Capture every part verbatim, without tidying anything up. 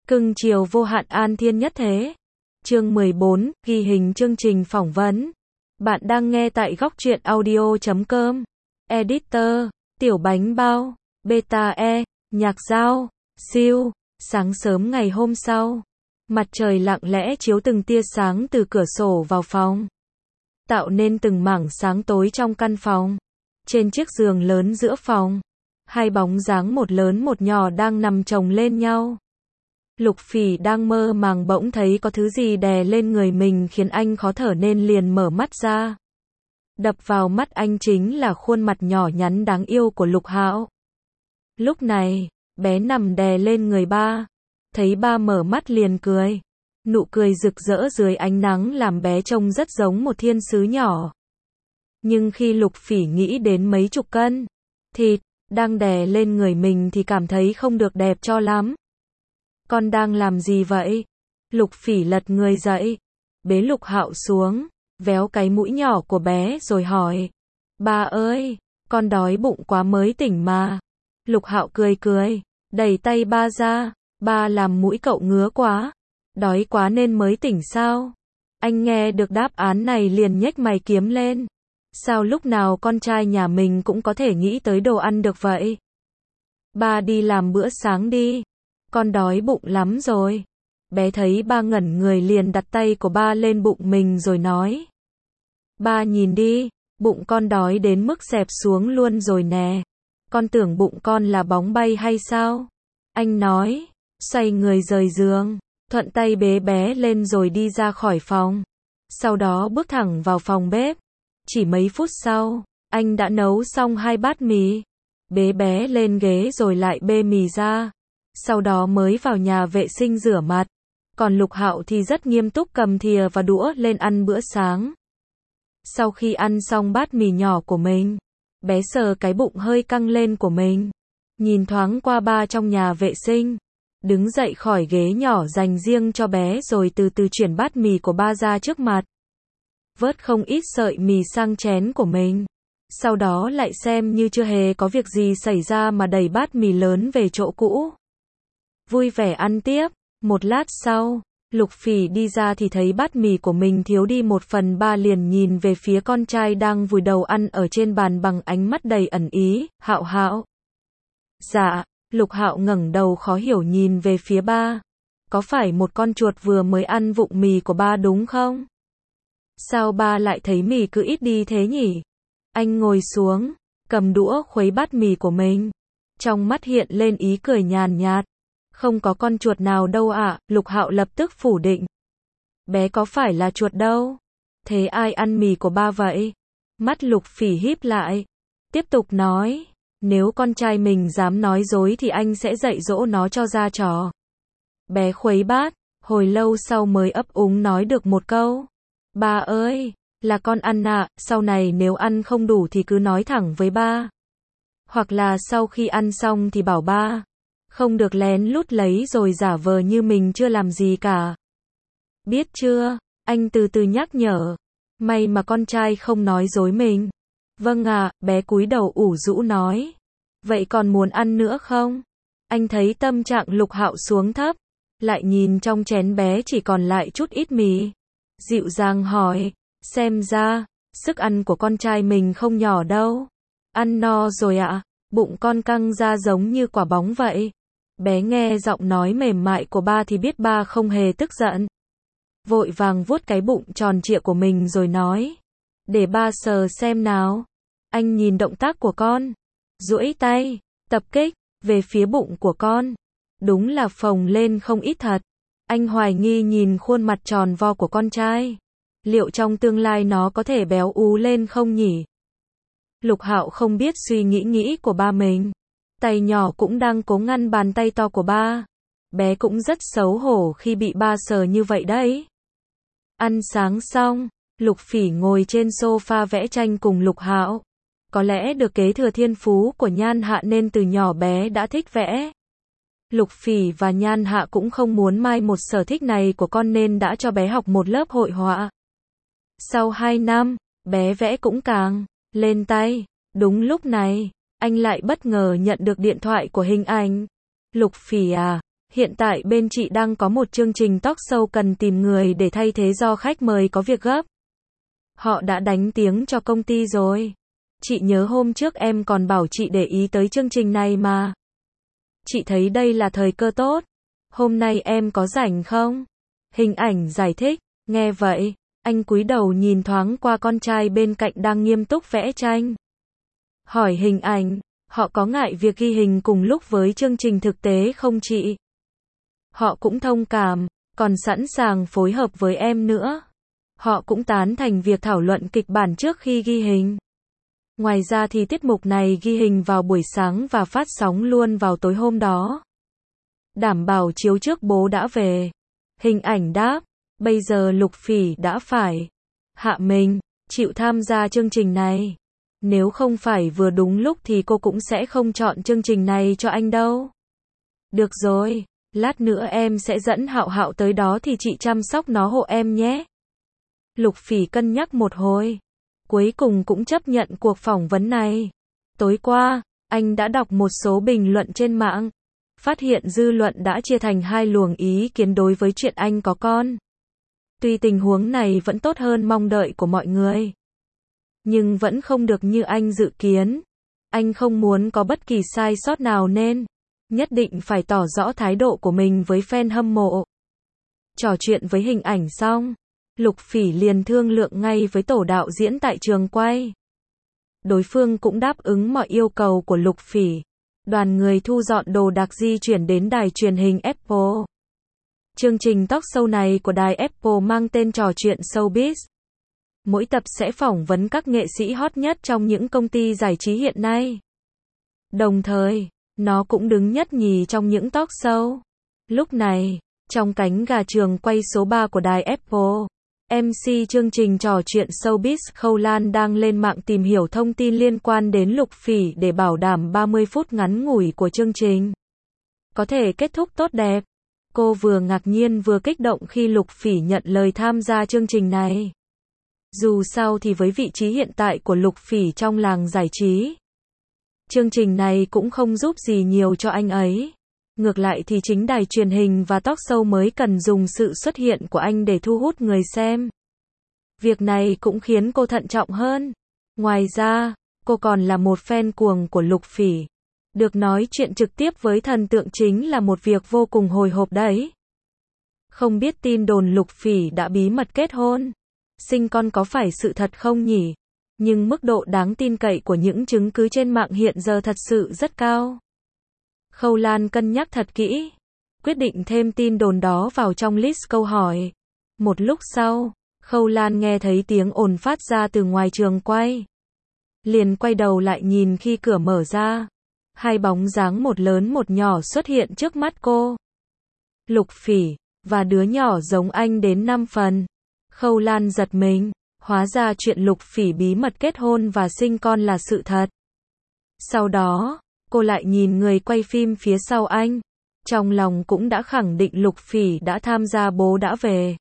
Cưng chiều vô hạn an thiên nhất thế. Chương mười bốn, ghi hình chương trình phỏng vấn. Bạn đang nghe tại góc truyện audio chấm com. Editor, Tiểu Bánh Bao, Beta E, Nhạc Dao, Siêu. Sáng sớm ngày hôm sau, mặt trời lặng lẽ chiếu từng tia sáng từ cửa sổ vào phòng, tạo nên từng mảng sáng tối trong căn phòng. Trên chiếc giường lớn giữa phòng, hai bóng dáng một lớn một nhỏ đang nằm chồng lên nhau. Lục Phỉ đang mơ màng bỗng thấy có thứ gì đè lên người mình khiến anh khó thở nên liền mở mắt ra. Đập vào mắt anh chính là khuôn mặt nhỏ nhắn đáng yêu của Lục Hạo. Lúc này, bé nằm đè lên người ba, thấy ba mở mắt liền cười. Nụ cười rực rỡ dưới ánh nắng làm bé trông rất giống một thiên sứ nhỏ. Nhưng khi Lục Phỉ nghĩ đến mấy chục cân thịt đang đè lên người mình thì cảm thấy không được đẹp cho lắm. Con đang làm gì vậy? Lục Phỉ lật người dậy, bế Lục Hạo xuống, véo cái mũi nhỏ của bé rồi hỏi: "Ba ơi, con đói bụng quá mới tỉnh mà." Lục Hạo cười cười, đẩy tay ba ra: "Ba làm mũi cậu ngứa quá, đói quá nên mới tỉnh sao?" Anh nghe được đáp án này liền nhếch mày kiếm lên. Sao lúc nào con trai nhà mình cũng có thể nghĩ tới đồ ăn được vậy? "Ba đi làm bữa sáng đi, con đói bụng lắm rồi." Bé thấy ba ngẩn người liền đặt tay của ba lên bụng mình rồi nói: "Ba nhìn đi, bụng con đói đến mức xẹp xuống luôn rồi nè. Con tưởng bụng con là bóng bay hay sao?" Anh nói, xoay người rời giường, thuận tay bế bé lên rồi đi ra khỏi phòng. Sau đó bước thẳng vào phòng bếp. Chỉ mấy phút sau, anh đã nấu xong hai bát mì. Bế bé lên ghế rồi lại bê mì ra. Sau đó mới vào nhà vệ sinh rửa mặt. Còn Lục Hạo thì rất nghiêm túc cầm thìa và đũa lên ăn bữa sáng. Sau khi ăn xong bát mì nhỏ của mình, bé sờ cái bụng hơi căng lên của mình, nhìn thoáng qua ba trong nhà vệ sinh, đứng dậy khỏi ghế nhỏ dành riêng cho bé rồi từ từ chuyển bát mì của ba ra trước mặt. Vớt không ít sợi mì sang chén của mình. Sau đó lại xem như chưa hề có việc gì xảy ra mà đẩy bát mì lớn về chỗ cũ. Vui vẻ ăn tiếp. Một lát sau, Lục Phỉ đi ra thì thấy bát mì của mình thiếu đi một phần ba liền nhìn về phía con trai đang vùi đầu ăn ở trên bàn bằng ánh mắt đầy ẩn ý. "Hạo Hạo." "Dạ." Lục Hạo ngẩng đầu khó hiểu nhìn về phía ba. "Có phải một con chuột vừa mới ăn vụng mì của ba đúng không? Sao ba lại thấy mì cứ ít đi thế nhỉ?" Anh ngồi xuống, cầm đũa khuấy bát mì của mình. Trong mắt hiện lên ý cười nhàn nhạt. "Không có con chuột nào đâu ạ." Lục Hạo lập tức phủ định. "Bé có phải là chuột đâu. Thế ai ăn mì của ba vậy?" Mắt Lục Phỉ híp lại. Tiếp tục nói: "Nếu con trai mình dám nói dối thì anh sẽ dạy dỗ nó cho ra trò." Bé khuấy bát, hồi lâu sau mới ấp úng nói được một câu: "Ba ơi, là con ăn ạ, sau này nếu ăn không đủ thì cứ nói thẳng với ba. Hoặc là sau khi ăn xong thì bảo ba. Không được lén lút lấy rồi giả vờ như mình chưa làm gì cả. Biết chưa?" Anh từ từ nhắc nhở. May mà con trai không nói dối mình. "Vâng ạ." Bé cúi đầu ủ rũ nói. "Vậy còn muốn ăn nữa không?" Anh thấy tâm trạng Lục Hạo xuống thấp, lại nhìn trong chén bé chỉ còn lại chút ít mì, dịu dàng hỏi: "Xem ra, sức ăn của con trai mình không nhỏ đâu. Ăn no rồi ạ?" "Bụng con căng ra giống như quả bóng vậy." Bé nghe giọng nói mềm mại của ba thì biết ba không hề tức giận. Vội vàng vuốt cái bụng tròn trịa của mình rồi nói: "Để ba sờ xem nào." Anh nhìn động tác của con, duỗi tay, tập kích về phía bụng của con. Đúng là phồng lên không ít thật. Anh hoài nghi nhìn khuôn mặt tròn vo của con trai. Liệu trong tương lai nó có thể béo ú lên không nhỉ? Lục Hạo không biết suy nghĩ nghĩ của ba mình. Tay nhỏ cũng đang cố ngăn bàn tay to của ba. Bé cũng rất xấu hổ khi bị ba sờ như vậy đấy. Ăn sáng xong, Lục Phỉ ngồi trên sofa vẽ tranh cùng Lục Hạo. Có lẽ được kế thừa thiên phú của Nhan Hạ nên từ nhỏ bé đã thích vẽ. Lục Phỉ và Nhan Hạ cũng không muốn mai một sở thích này của con nên đã cho bé học một lớp hội họa. Sau hai năm, bé vẽ cũng càng lên tay. Đúng lúc này, anh lại bất ngờ nhận được điện thoại của Hình Ảnh. "Lục Phỉ à, Hiện tại bên chị đang có một chương trình talk show cần tìm người để thay thế do khách mời có việc gấp. Họ đã đánh tiếng cho công ty rồi. Chị nhớ hôm trước em còn bảo chị để ý tới chương trình này mà. Chị thấy đây là thời cơ tốt. Hôm nay em có rảnh không? Hình ảnh giải thích. Nghe vậy, anh cúi đầu nhìn thoáng qua con trai bên cạnh đang nghiêm túc vẽ tranh. Hỏi hình ảnh, họ có ngại việc ghi hình cùng lúc với chương trình thực tế không chị? Họ cũng thông cảm, còn sẵn sàng phối hợp với em nữa. Họ cũng tán thành việc thảo luận kịch bản trước khi ghi hình. Ngoài ra thì tiết mục này ghi hình vào buổi sáng và phát sóng luôn vào tối hôm đó. Đảm bảo chiếu trước bố đã về. Hình ảnh đáp, bây giờ Lục Phỉ đã phải hạ mình, chịu tham gia chương trình này. Nếu không phải vừa đúng lúc thì cô cũng sẽ không chọn chương trình này cho anh đâu. Được rồi, lát nữa em sẽ dẫn Hạo Hạo tới đó thì chị chăm sóc nó hộ em nhé. Lục Phỉ cân nhắc một hồi, cuối cùng cũng chấp nhận cuộc phỏng vấn này. Tối qua, anh đã đọc một số bình luận trên mạng, phát hiện dư luận đã chia thành hai luồng ý kiến đối với chuyện anh có con. Tuy tình huống này vẫn tốt hơn mong đợi của mọi người, nhưng vẫn không được như anh dự kiến. Anh không muốn có bất kỳ sai sót nào nên nhất định phải tỏ rõ thái độ của mình với fan hâm mộ. Trò chuyện với hình ảnh xong, Lục Phỉ liền thương lượng ngay với tổ đạo diễn tại trường quay. Đối phương cũng đáp ứng mọi yêu cầu của Lục Phỉ. Đoàn người thu dọn đồ đạc di chuyển đến đài truyền hình Apple. Chương trình talk show này của đài Apple mang tên Trò chuyện Showbiz. Mỗi tập sẽ phỏng vấn các nghệ sĩ hot nhất trong những công ty giải trí hiện nay. Đồng thời, nó cũng đứng nhất nhì trong những talk show. Lúc này, trong cánh gà trường quay số ba của đài Apple, em xê chương trình Trò chuyện Showbiz Khâu Lan đang lên mạng tìm hiểu thông tin liên quan đến Lục Phỉ để bảo đảm ba mươi phút ngắn ngủi của chương trình có thể kết thúc tốt đẹp. Cô vừa ngạc nhiên vừa kích động khi Lục Phỉ nhận lời tham gia chương trình này. Dù sao thì với vị trí hiện tại của Lục Phỉ trong làng giải trí, chương trình này cũng không giúp gì nhiều cho anh ấy. Ngược lại thì chính đài truyền hình và talk show mới cần dùng sự xuất hiện của anh để thu hút người xem. Việc này cũng khiến cô thận trọng hơn. Ngoài ra, cô còn là một fan cuồng của Lục Phỉ. Được nói chuyện trực tiếp với thần tượng chính là một việc vô cùng hồi hộp đấy. Không biết tin đồn Lục Phỉ đã bí mật kết hôn, sinh con có phải sự thật không nhỉ? Nhưng mức độ đáng tin cậy của những chứng cứ trên mạng hiện giờ thật sự rất cao. Khâu Lan cân nhắc thật kỹ, quyết định thêm tin đồn đó vào trong list câu hỏi. Một lúc sau, Khâu Lan nghe thấy tiếng ồn phát ra từ ngoài trường quay. Liền quay đầu lại nhìn khi cửa mở ra. Hai bóng dáng một lớn một nhỏ xuất hiện trước mắt cô. Lục Phỉ, và đứa nhỏ giống anh đến năm phần. Khâu Lan giật mình, hóa ra chuyện Lục Phỉ bí mật kết hôn và sinh con là sự thật. Sau đó, cô lại nhìn người quay phim phía sau anh. Trong lòng cũng đã khẳng định Lục Phỉ đã tham gia bố đã về.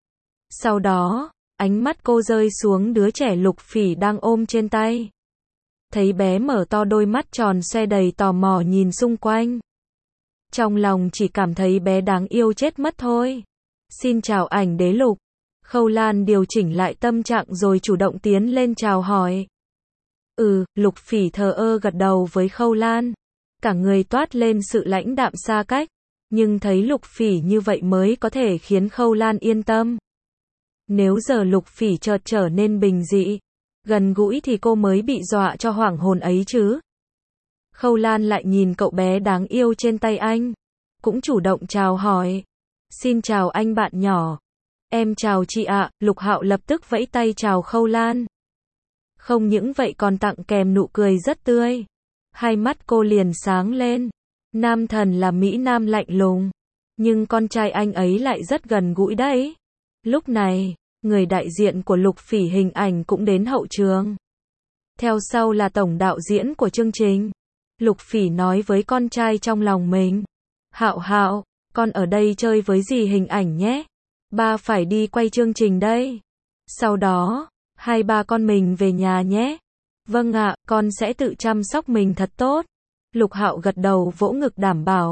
Sau đó, ánh mắt cô rơi xuống đứa trẻ Lục Phỉ đang ôm trên tay. Thấy bé mở to đôi mắt tròn xoe đầy tò mò nhìn xung quanh. Trong lòng chỉ cảm thấy bé đáng yêu chết mất thôi. Xin chào ảnh đế Lục. Khâu Lan điều chỉnh lại tâm trạng rồi chủ động tiến lên chào hỏi. Ừ, Lục Phỉ thờ ơ gật đầu với Khâu Lan. Cả người toát lên sự lãnh đạm xa cách. Nhưng thấy Lục Phỉ như vậy mới có thể khiến Khâu Lan yên tâm. Nếu giờ Lục Phỉ chợt trở nên bình dị, gần gũi thì cô mới bị dọa cho hoảng hồn ấy chứ. Khâu Lan lại nhìn cậu bé đáng yêu trên tay anh. Cũng chủ động chào hỏi. Xin chào anh bạn nhỏ. Em chào chị ạ. Lục Hạo lập tức vẫy tay chào Khâu Lan. Không những vậy còn tặng kèm nụ cười rất tươi. Hai mắt cô liền sáng lên. Nam thần là Mỹ Nam lạnh lùng, nhưng con trai anh ấy lại rất gần gũi đấy. Lúc này, người đại diện của Lục Phỉ hình ảnh cũng đến hậu trường. Theo sau là tổng đạo diễn của chương trình. Lục Phỉ nói với con trai trong lòng mình. Hạo Hạo, con ở đây chơi với dì hình ảnh nhé. Ba phải đi quay chương trình đây. Sau đó, hai ba con mình về nhà nhé. Vâng ạ, con sẽ tự chăm sóc mình thật tốt. Lục Hạo gật đầu vỗ ngực đảm bảo.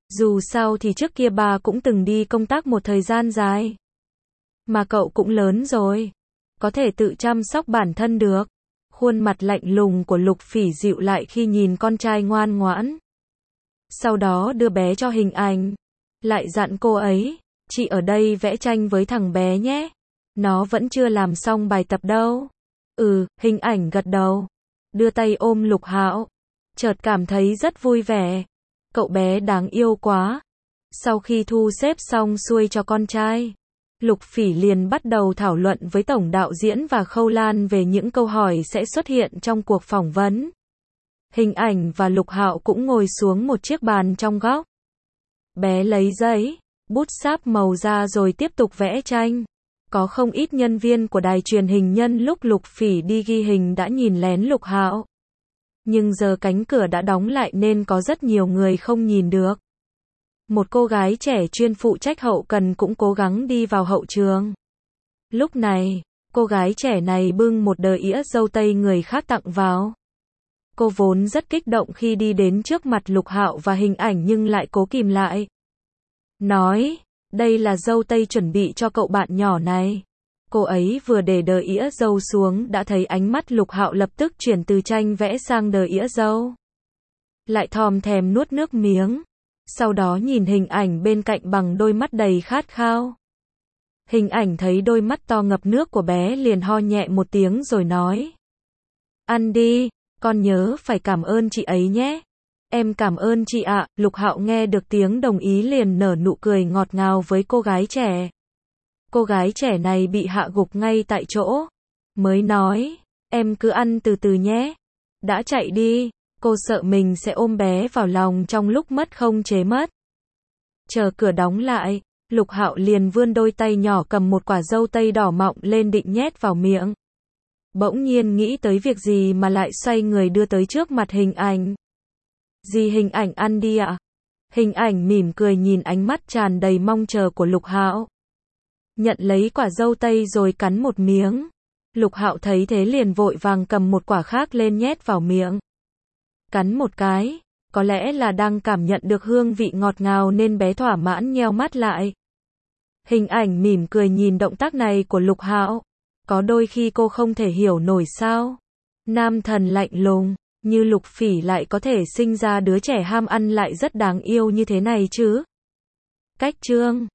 Dù sao thì trước kia bà cũng từng đi công tác một thời gian dài. Mà cậu cũng lớn rồi, có thể tự chăm sóc bản thân được. Khuôn mặt lạnh lùng của Lục Phỉ dịu lại khi nhìn con trai ngoan ngoãn. Sau đó đưa bé cho Hình Ảnh. Lại dặn cô ấy, chị ở đây vẽ tranh với thằng bé nhé. Nó vẫn chưa làm xong bài tập đâu. Ừ, Hình Ảnh gật đầu. Đưa tay ôm Lục Hạo. Chợt cảm thấy rất vui vẻ. Cậu bé đáng yêu quá. Sau khi thu xếp xong xuôi cho con trai, Lục Phỉ liền bắt đầu thảo luận với tổng đạo diễn và Khâu Lan về những câu hỏi sẽ xuất hiện trong cuộc phỏng vấn. Hình Ảnh và Lục Hạo cũng ngồi xuống một chiếc bàn trong góc. Bé lấy giấy, bút sáp màu ra rồi tiếp tục vẽ tranh. Có không ít nhân viên của đài truyền hình nhân lúc Lục Phỉ đi ghi hình đã nhìn lén Lục Hạo. Nhưng giờ cánh cửa đã đóng lại nên có rất nhiều người không nhìn được. Một cô gái trẻ chuyên phụ trách hậu cần cũng cố gắng đi vào hậu trường. Lúc này, cô gái trẻ này bưng một đờ ĩa dâu tây người khác tặng vào. Cô vốn rất kích động khi đi đến trước mặt Lục Hạo và Hình Ảnh nhưng lại cố kìm lại. Nói, đây là dâu tây chuẩn bị cho cậu bạn nhỏ này. Cô ấy vừa để đờ ĩa dâu xuống đã thấy ánh mắt Lục Hạo lập tức chuyển từ tranh vẽ sang đờ ĩa dâu. Lại thòm thèm nuốt nước miếng. Sau đó nhìn Hình Ảnh bên cạnh bằng đôi mắt đầy khát khao. Hình Ảnh thấy đôi mắt to ngập nước của bé liền ho nhẹ một tiếng rồi nói. Ăn đi, con nhớ phải cảm ơn chị ấy nhé. Em cảm ơn chị ạ. Lục Hạo nghe được tiếng đồng ý liền nở nụ cười ngọt ngào với cô gái trẻ. Cô gái trẻ này bị hạ gục ngay tại chỗ. Mới nói, em cứ ăn từ từ nhé. Đã chạy đi, cô sợ mình sẽ ôm bé vào lòng trong lúc mất không chế mất. Chờ cửa đóng lại, Lục Hạo liền vươn đôi tay nhỏ cầm một quả dâu tây đỏ mọng lên định nhét vào miệng. Bỗng nhiên nghĩ tới việc gì mà lại xoay người đưa tới trước mặt Hình Ảnh. Dì Hình Ảnh ăn đi ạ. Hình Ảnh mỉm cười nhìn ánh mắt tràn đầy mong chờ của Lục Hạo. Nhận lấy quả dâu tây rồi cắn một miếng. Lục Hạo thấy thế liền vội vàng cầm một quả khác lên nhét vào miệng. Cắn một cái, có lẽ là đang cảm nhận được hương vị ngọt ngào nên bé thỏa mãn nheo mắt lại. Hình Ảnh mỉm cười nhìn động tác này của Lục Hạo. Có đôi khi cô không thể hiểu nổi sao nam thần lạnh lùng như Lục Phỉ lại có thể sinh ra đứa trẻ ham ăn lại rất đáng yêu như thế này chứ. Cách chương